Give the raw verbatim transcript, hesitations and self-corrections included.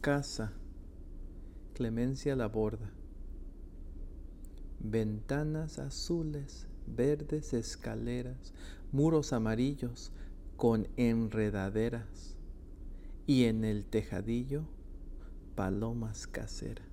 casa, Clemencia la borda. Ventanas azules, verdes escaleras, muros amarillos con enredaderas, y en el tejadillo palomas caseras.